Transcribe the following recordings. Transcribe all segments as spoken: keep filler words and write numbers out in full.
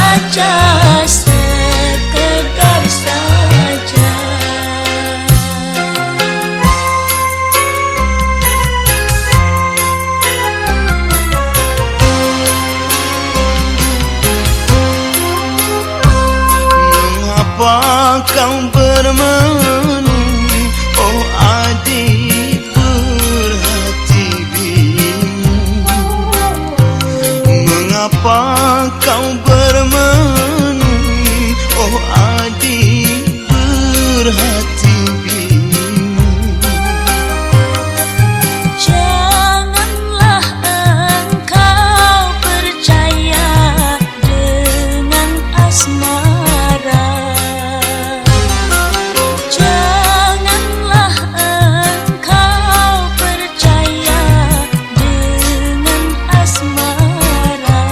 saja, sekedar saja. Mengapa kau bermenung, oh adik berhati bingung? Mengapa kau bermenung, oh adik berhati bingung? Janganlah engkau percaya dengan asmara. Janganlah engkau percaya dengan asmara.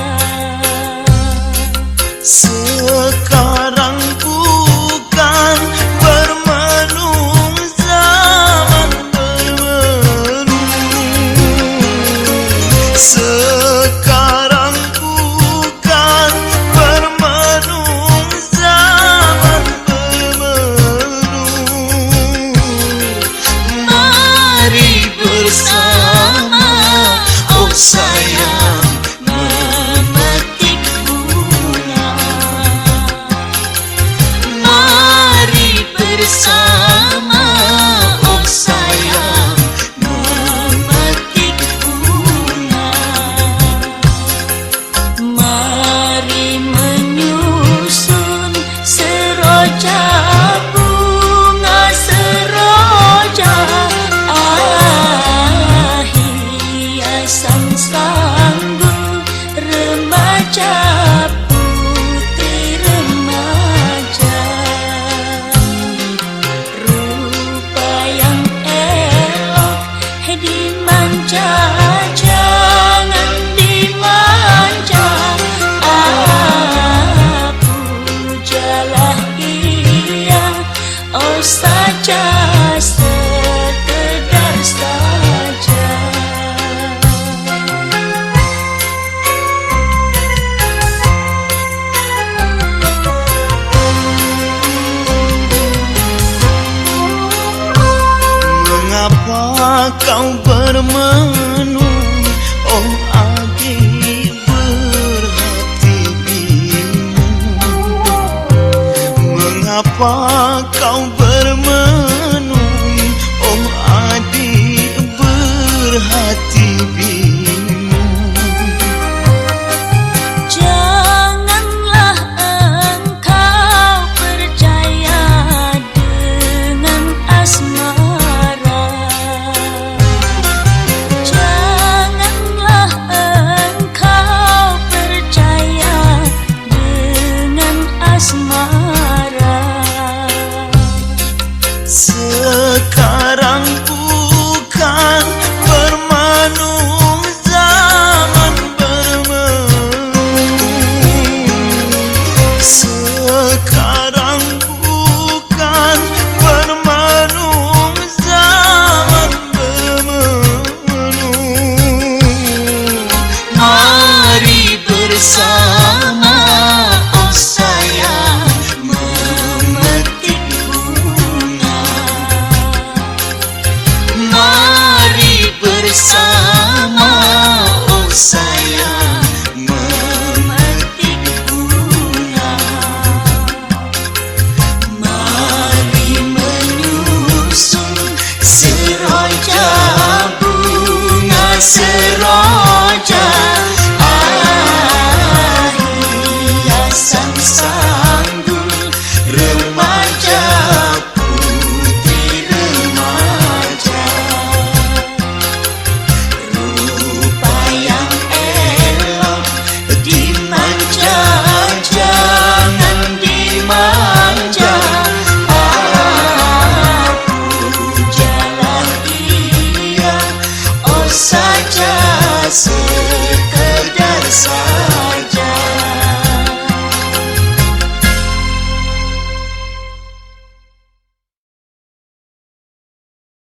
Sekarang bukan bermenung, zaman bermenung. Sekarang bukan bermenung, zaman bermenung. Mari bersama, oh sayang, Memetik bunga. mari Bersama, oh sayang, memetik bunga. Mari menyusun seroja bunga, seroja, ah, hiasan sanggul remaja, putri remaja. Rupa yang elok dimanja, jangan dimanja. Ah, pujalah ia, oh saja, sekedar saja. Mengapa kau bermenung, oh adik berhati bingung? Mengapa kau ber